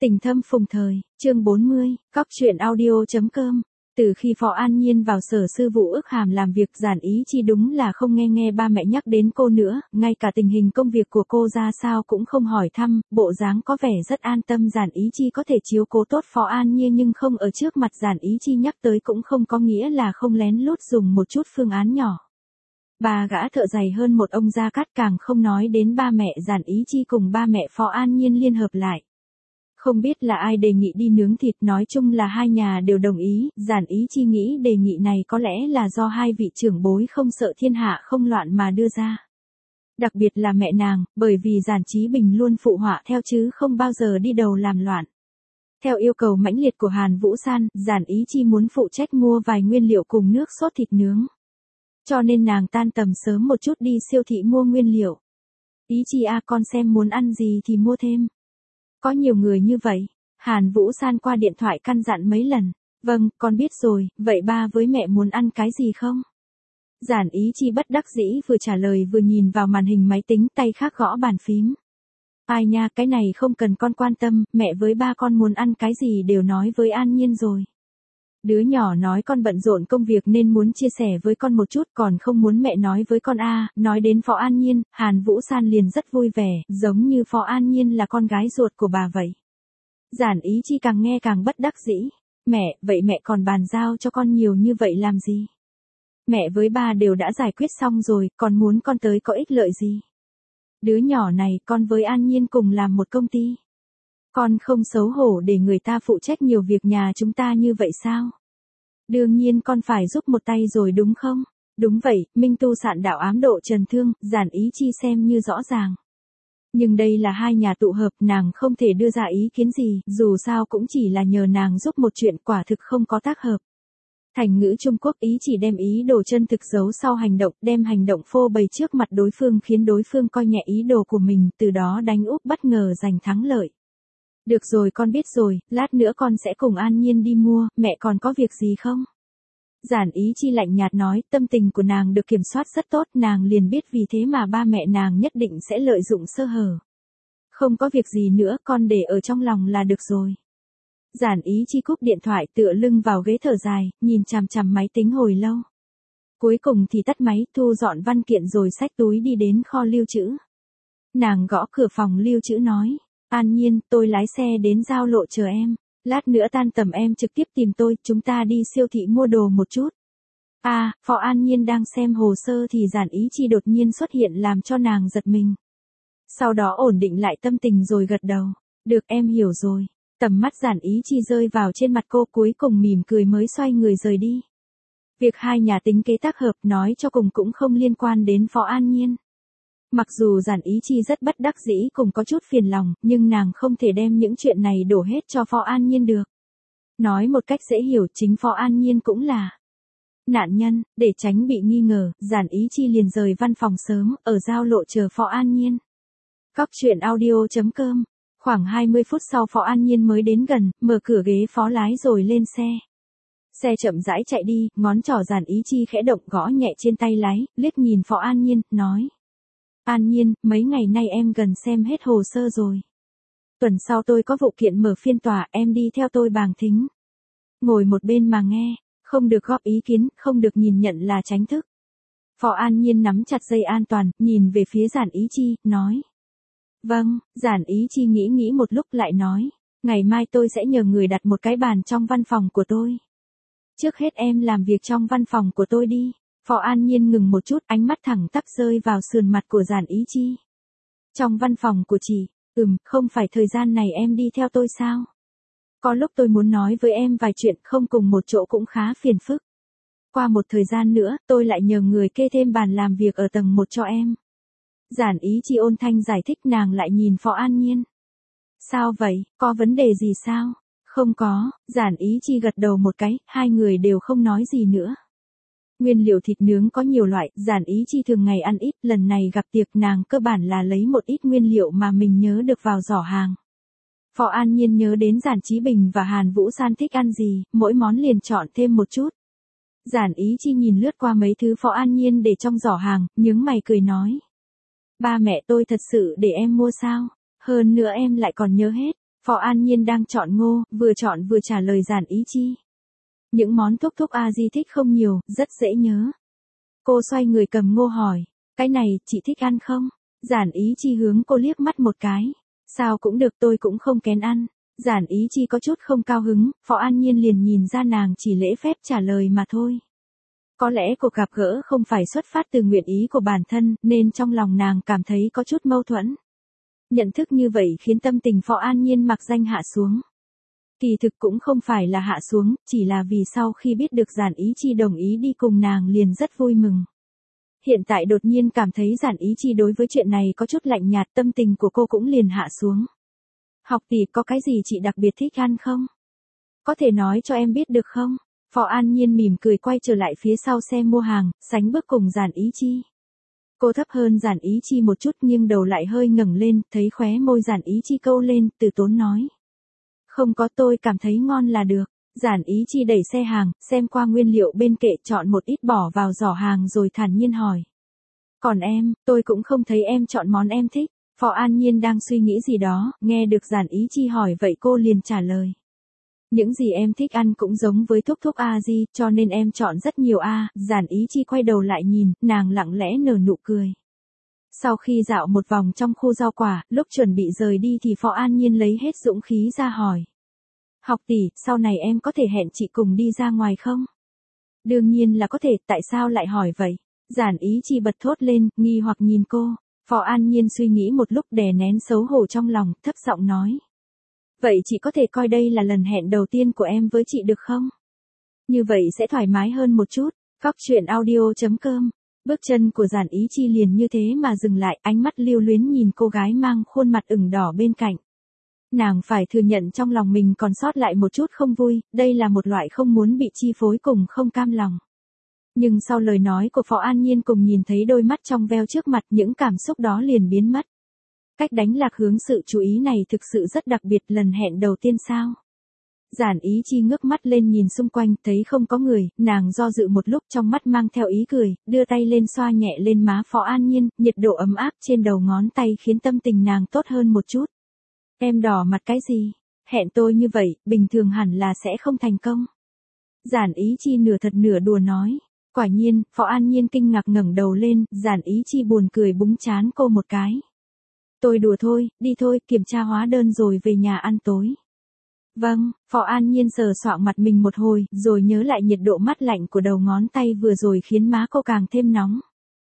Tình thâm phùng thời, chương 40, cóc truyện audio.com. Từ khi Phó An Nhiên vào sở sư vụ ước hàm làm việc, Giản Ý Chi đúng là không nghe ba mẹ nhắc đến cô nữa, ngay cả tình hình công việc của cô ra sao cũng không hỏi thăm, bộ dáng có vẻ rất an tâm. Giản Ý Chi có thể chiếu cố tốt Phó An Nhiên nhưng không ở trước mặt Giản Ý Chi nhắc tới cũng không có nghĩa là không lén lút dùng một chút phương án nhỏ. Ba gã thợ giày hơn một ông gia cát, càng không nói đến ba mẹ Giản Ý Chi cùng ba mẹ Phó An Nhiên liên hợp lại. Không biết là ai đề nghị đi nướng thịt, nói chung là hai nhà đều đồng ý. Giản Ý Chi nghĩ đề nghị này có lẽ là do hai vị trưởng bối không sợ thiên hạ không loạn mà đưa ra. Đặc biệt là mẹ nàng, bởi vì Giản Chí Bình luôn phụ họa theo chứ không bao giờ đi đầu làm loạn. Theo yêu cầu mãnh liệt của Hàn Vũ San, Giản Ý Chi muốn phụ trách mua vài nguyên liệu cùng nước sốt thịt nướng. Cho nên nàng tan tầm sớm một chút đi siêu thị mua nguyên liệu. Ý Chi à, con xem muốn ăn gì thì mua thêm. Có nhiều người như vậy. Hàn Vũ San qua điện thoại căn dặn mấy lần. Vâng, con biết rồi, vậy ba với mẹ muốn ăn cái gì không? Giản Ý Chi bất đắc dĩ vừa trả lời vừa nhìn vào màn hình máy tính, tay khác gõ bàn phím. Ai nha, cái này không cần con quan tâm, mẹ với ba con muốn ăn cái gì đều nói với An Nhiên rồi. Đứa nhỏ nói con bận rộn công việc nên muốn chia sẻ với con một chút, còn không muốn mẹ nói với con à. Nói đến Phó An Nhiên, Hàn Vũ San liền rất vui vẻ, giống như Phó An Nhiên là con gái ruột của bà vậy. Giản Ý Chi càng nghe càng bất đắc dĩ. Mẹ, vậy mẹ còn bàn giao cho con nhiều như vậy làm gì? Mẹ với ba đều đã giải quyết xong rồi, còn muốn con tới có ích lợi gì? Đứa nhỏ này, con với An Nhiên cùng làm một công ty. Con không xấu hổ để người ta phụ trách nhiều việc nhà chúng ta như vậy sao? Đương nhiên con phải giúp một tay rồi đúng không? Đúng vậy, Minh Tu sạn đạo ám độ Trần Thương, Giản Ý Chi xem như rõ ràng. Nhưng đây là hai nhà tụ hợp, nàng không thể đưa ra ý kiến gì, dù sao cũng chỉ là nhờ nàng giúp một chuyện, quả thực không có tác hợp. Thành ngữ Trung Quốc ý chỉ đem ý đồ chân thực giấu sau hành động, đem hành động phô bày trước mặt đối phương khiến đối phương coi nhẹ ý đồ của mình, từ đó đánh úp bất ngờ giành thắng lợi. Được rồi, con biết rồi, lát nữa con sẽ cùng An Nhiên đi mua, mẹ còn có việc gì không? Giản Ý Chi lạnh nhạt nói, tâm tình của nàng được kiểm soát rất tốt, nàng liền biết vì thế mà ba mẹ nàng nhất định sẽ lợi dụng sơ hở. Không có việc gì nữa, con để ở trong lòng là được rồi. Giản Ý Chi cúp điện thoại, tựa lưng vào ghế thở dài, nhìn chằm chằm máy tính hồi lâu. Cuối cùng thì tắt máy, thu dọn văn kiện rồi xách túi đi đến kho lưu trữ. Nàng gõ cửa phòng lưu trữ nói. An Nhiên, tôi lái xe đến giao lộ chờ em. Lát nữa tan tầm em trực tiếp tìm tôi, chúng ta đi siêu thị mua đồ một chút. À, Phó An Nhiên đang xem hồ sơ thì Giản Ý Chi đột nhiên xuất hiện làm cho nàng giật mình. Sau đó ổn định lại tâm tình rồi gật đầu. Được, em hiểu rồi. Tầm mắt Giản Ý Chi rơi vào trên mặt cô, cuối cùng mỉm cười mới xoay người rời đi. Việc hai nhà tính kế tác hợp nói cho cùng cũng không liên quan đến Phó An Nhiên. Mặc dù Giản Ý Chi rất bất đắc dĩ cùng có chút phiền lòng, nhưng nàng không thể đem những chuyện này đổ hết cho Phó An Nhiên được. Nói một cách dễ hiểu, chính Phó An Nhiên cũng là nạn nhân. Để tránh bị nghi ngờ, Giản Ý Chi liền rời văn phòng sớm, ở giao lộ chờ Phó An Nhiên. Cóc truyện audio.com. Khoảng 20 phút sau Phó An Nhiên mới đến gần, mở cửa ghế phó lái rồi lên xe. Xe chậm rãi chạy đi, ngón trỏ Giản Ý Chi khẽ động gõ nhẹ trên tay lái, liếc nhìn Phó An Nhiên, nói. An Nhiên, mấy ngày nay em gần xem hết hồ sơ rồi. Tuần sau tôi có vụ kiện mở phiên tòa, em đi theo tôi bàng thính. Ngồi một bên mà nghe, không được góp ý kiến, không được nhìn nhận là tránh thức. Phó An Nhiên nắm chặt dây an toàn, nhìn về phía Giản Ý Chi, nói. Vâng, Giản Ý Chi nghĩ một lúc lại nói. Ngày mai tôi sẽ nhờ người đặt một cái bàn trong văn phòng của tôi. Trước hết em làm việc trong văn phòng của tôi đi. Phó An Nhiên ngừng một chút, ánh mắt thẳng tắp rơi vào sườn mặt của Giản Ý Chi. Trong văn phòng của chị, không phải thời gian này em đi theo tôi sao? Có lúc tôi muốn nói với em vài chuyện, không cùng một chỗ cũng khá phiền phức. Qua một thời gian nữa, tôi lại nhờ người kê thêm bàn làm việc ở tầng 1 cho em. Giản Ý Chi ôn thanh giải thích, nàng lại nhìn Phó An Nhiên. Sao vậy, có vấn đề gì sao? Không có, Giản Ý Chi gật đầu một cái, hai người đều không nói gì nữa. Nguyên liệu thịt nướng có nhiều loại, Giản Ý Chi thường ngày ăn ít, lần này gặp tiệc nàng cơ bản là lấy một ít nguyên liệu mà mình nhớ được vào giỏ hàng. Phó An Nhiên nhớ đến Giản Chí Bình và Hàn Vũ San thích ăn gì, mỗi món liền chọn thêm một chút. Giản Ý Chi nhìn lướt qua mấy thứ Phó An Nhiên để trong giỏ hàng, nhướng mày cười nói. Ba mẹ tôi thật sự để em mua sao? Hơn nữa em lại còn nhớ hết. Phó An Nhiên đang chọn ngô, vừa chọn vừa trả lời Giản Ý Chi. Những món thúc thúc a di thích không nhiều, rất dễ nhớ. Cô xoay người cầm ngô hỏi, cái này, chị thích ăn không? Giản Ý Chi hướng cô liếc mắt một cái. Sao cũng được, tôi cũng không kén ăn. Giản Ý Chi có chút không cao hứng, Phó An Nhiên liền nhìn ra nàng chỉ lễ phép trả lời mà thôi. Có lẽ cuộc gặp gỡ không phải xuất phát từ nguyện ý của bản thân, nên trong lòng nàng cảm thấy có chút mâu thuẫn. Nhận thức như vậy khiến tâm tình Phó An Nhiên mặc danh hạ xuống. Kỳ thực cũng không phải là hạ xuống, chỉ là vì sau khi biết được Giản Ý Chi đồng ý đi cùng nàng liền rất vui mừng. Hiện tại đột nhiên cảm thấy Giản Ý Chi đối với chuyện này có chút lạnh nhạt, tâm tình của cô cũng liền hạ xuống. Học tỷ, có cái gì chị đặc biệt thích ăn không? Có thể nói cho em biết được không? Phó An Nhiên mỉm cười quay trở lại phía sau xe mua hàng, sánh bước cùng Giản Ý Chi. Cô thấp hơn Giản Ý Chi một chút nhưng đầu lại hơi ngẩng lên, thấy khóe môi Giản Ý Chi câu lên, từ tốn nói. Không có, tôi cảm thấy ngon là được. Giản Ý Chi đẩy xe hàng, xem qua nguyên liệu bên kệ, chọn một ít bỏ vào giỏ hàng rồi thản nhiên hỏi. Còn em, tôi cũng không thấy em chọn món em thích. Phó An Nhiên đang suy nghĩ gì đó, nghe được Giản Ý Chi hỏi vậy cô liền trả lời. Những gì em thích ăn cũng giống với thúc thúc a di, cho nên em chọn rất nhiều a. Giản Ý Chi quay đầu lại nhìn, nàng lặng lẽ nở nụ cười. Sau khi dạo một vòng trong khu rau quả, lúc chuẩn bị rời đi thì Phó An Nhiên lấy hết dũng khí ra hỏi. Học tỷ, sau này em có thể hẹn chị cùng đi ra ngoài không? Đương nhiên là có thể, tại sao lại hỏi vậy? Giản Ý Chi bật thốt lên, nghi hoặc nhìn cô. Phó An Nhiên suy nghĩ một lúc đè nén xấu hổ trong lòng, thấp giọng nói. Vậy chị có thể coi đây là lần hẹn đầu tiên của em với chị được không? Như vậy sẽ thoải mái hơn một chút. Góc truyện audio.com. Bước chân của Giản Ý Chi liền như thế mà dừng lại, ánh mắt lưu luyến nhìn cô gái mang khuôn mặt ửng đỏ bên cạnh. Nàng phải thừa nhận trong lòng mình còn sót lại một chút không vui, đây là một loại không muốn bị chi phối cùng không cam lòng. Nhưng sau lời nói của Phó An Nhiên cùng nhìn thấy đôi mắt trong veo trước mặt, những cảm xúc đó liền biến mất. Cách đánh lạc hướng sự chú ý này thực sự rất đặc biệt, lần hẹn đầu tiên sao? Giản Ý Chi ngước mắt lên nhìn xung quanh, thấy không có người, nàng do dự một lúc, trong mắt mang theo ý cười, đưa tay lên xoa nhẹ lên má Phó An Nhiên, nhiệt độ ấm áp trên đầu ngón tay khiến tâm tình nàng tốt hơn một chút. Em đỏ mặt cái gì? Hẹn tôi như vậy, bình thường hẳn là sẽ không thành công. Giản Ý Chi nửa thật nửa đùa nói. Quả nhiên, Phó An Nhiên kinh ngạc ngẩng đầu lên, Giản Ý Chi buồn cười búng trán cô một cái. Tôi đùa thôi, đi thôi, kiểm tra hóa đơn rồi về nhà ăn tối. Vâng, Phó An Nhiên sờ soạng mặt mình một hồi, rồi nhớ lại nhiệt độ mát lạnh của đầu ngón tay vừa rồi khiến má cô càng thêm nóng.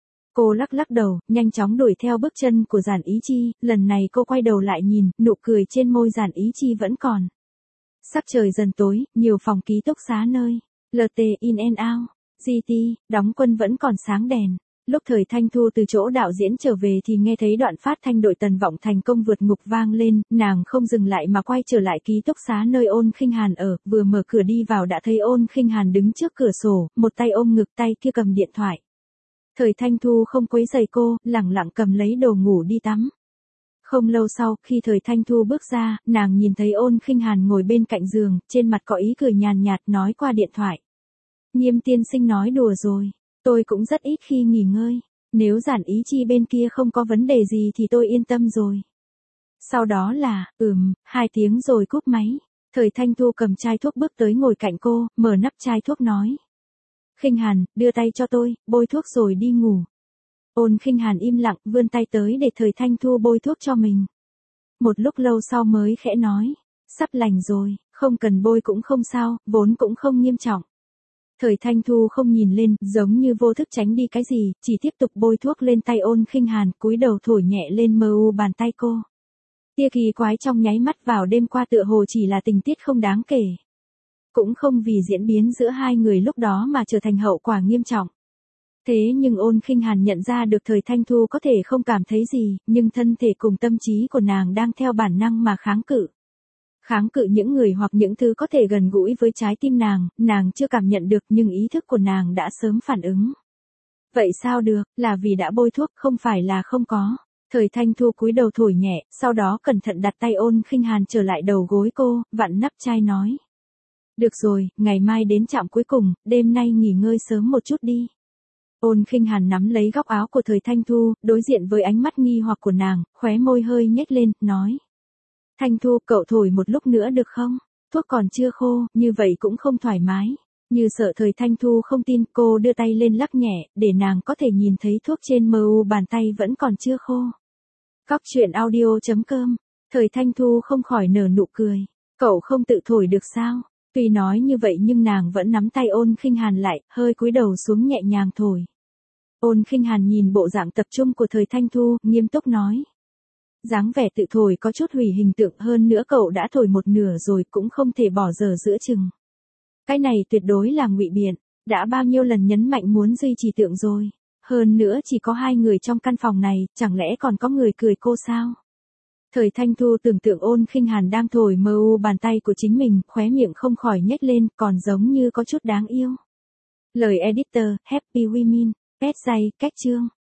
Cô lắc lắc đầu, nhanh chóng đuổi theo bước chân của Giản Ý Chi, lần này cô quay đầu lại nhìn, nụ cười trên môi Giản Ý Chi vẫn còn. Sắc trời dần tối, nhiều phòng ký túc xá nơi LT In and Out, GT, đóng quân vẫn còn sáng đèn. Lúc Thời Thanh Thu từ chỗ đạo diễn trở về thì nghe thấy đoạn phát thanh đội Tần Vọng thành công vượt ngục vang lên, nàng không dừng lại mà quay trở lại ký túc xá nơi Ôn Khinh Hàn ở, vừa mở cửa đi vào đã thấy Ôn Khinh Hàn đứng trước cửa sổ, một tay ôm ngực, tay kia cầm điện thoại. Thời Thanh Thu không quấy rầy cô, lẳng lặng cầm lấy đồ ngủ đi tắm. Không lâu sau, khi Thời Thanh Thu bước ra, nàng nhìn thấy Ôn Khinh Hàn ngồi bên cạnh giường, trên mặt có ý cười nhàn nhạt nói qua điện thoại. Nghiêm tiên sinh nói đùa rồi, tôi cũng rất ít khi nghỉ ngơi, nếu Giản Ý Chi bên kia không có vấn đề gì thì tôi yên tâm rồi. Sau đó là, 2 tiếng rồi cúp máy. Thời Thanh Thu cầm chai thuốc bước tới ngồi cạnh cô, mở nắp chai thuốc nói. Khinh Hàn, đưa tay cho tôi, bôi thuốc rồi đi ngủ. Ôn Khinh Hàn im lặng, vươn tay tới để Thời Thanh Thu bôi thuốc cho mình. Một lúc lâu sau mới khẽ nói, sắp lành rồi, không cần bôi cũng không sao, vốn cũng không nghiêm trọng. Thời Thanh Thu không nhìn lên, giống như vô thức tránh đi cái gì, chỉ tiếp tục bôi thuốc lên tay Ôn Khinh Hàn, cúi đầu thổi nhẹ lên mờ u bàn tay cô. Tia kỳ quái trong nháy mắt vào đêm qua tựa hồ chỉ là tình tiết không đáng kể. Cũng không vì diễn biến giữa hai người lúc đó mà trở thành hậu quả nghiêm trọng. Thế nhưng Ôn Khinh Hàn nhận ra được Thời Thanh Thu có thể không cảm thấy gì, nhưng thân thể cùng tâm trí của nàng đang theo bản năng mà kháng cự. Kháng cự những người hoặc những thứ có thể gần gũi với trái tim nàng chưa cảm nhận được nhưng ý thức của nàng đã sớm phản ứng. Vậy sao được, là vì đã bôi thuốc, không phải là không có. Thời Thanh Thu cúi đầu thổi nhẹ, sau đó cẩn thận đặt tay Ôn Khinh Hàn trở lại đầu gối cô, vặn nắp chai nói. Được rồi, ngày mai đến trạm cuối cùng, đêm nay nghỉ ngơi sớm một chút đi. Ôn Khinh Hàn nắm lấy góc áo của Thời Thanh Thu, đối diện với ánh mắt nghi hoặc của nàng, khóe môi hơi nhếch lên, nói. Thanh Thu, cậu thổi một lúc nữa được không? Thuốc còn chưa khô, như vậy cũng không thoải mái. Như sợ Thời Thanh Thu không tin, cô đưa tay lên lắc nhẹ, để nàng có thể nhìn thấy thuốc trên mu bàn tay vẫn còn chưa khô. Cóc truyện audio.com. Thời Thanh Thu không khỏi nở nụ cười. Cậu không tự thổi được sao? Tuy nói như vậy nhưng nàng vẫn nắm tay Ôn Khinh Hàn lại, hơi cúi đầu xuống nhẹ nhàng thổi. Ôn Khinh Hàn nhìn bộ dạng tập trung của Thời Thanh Thu, nghiêm túc nói. Dáng vẻ tự thổi có chút hủy hình tượng, hơn nữa cậu đã thổi một nửa rồi cũng không thể bỏ dở giữa chừng. Cái này tuyệt đối là ngụy biện, đã bao nhiêu lần nhấn mạnh muốn duy trì tượng rồi. Hơn nữa chỉ có 2 người trong căn phòng này, chẳng lẽ còn có người cười cô sao? Thời Thanh Thu tưởng tượng Ôn Khinh Hàn đang thổi mu bàn tay của chính mình, khóe miệng không khỏi nhếch lên, còn giống như có chút đáng yêu. Lời editor, Happy Women, Pet Day, cách chương.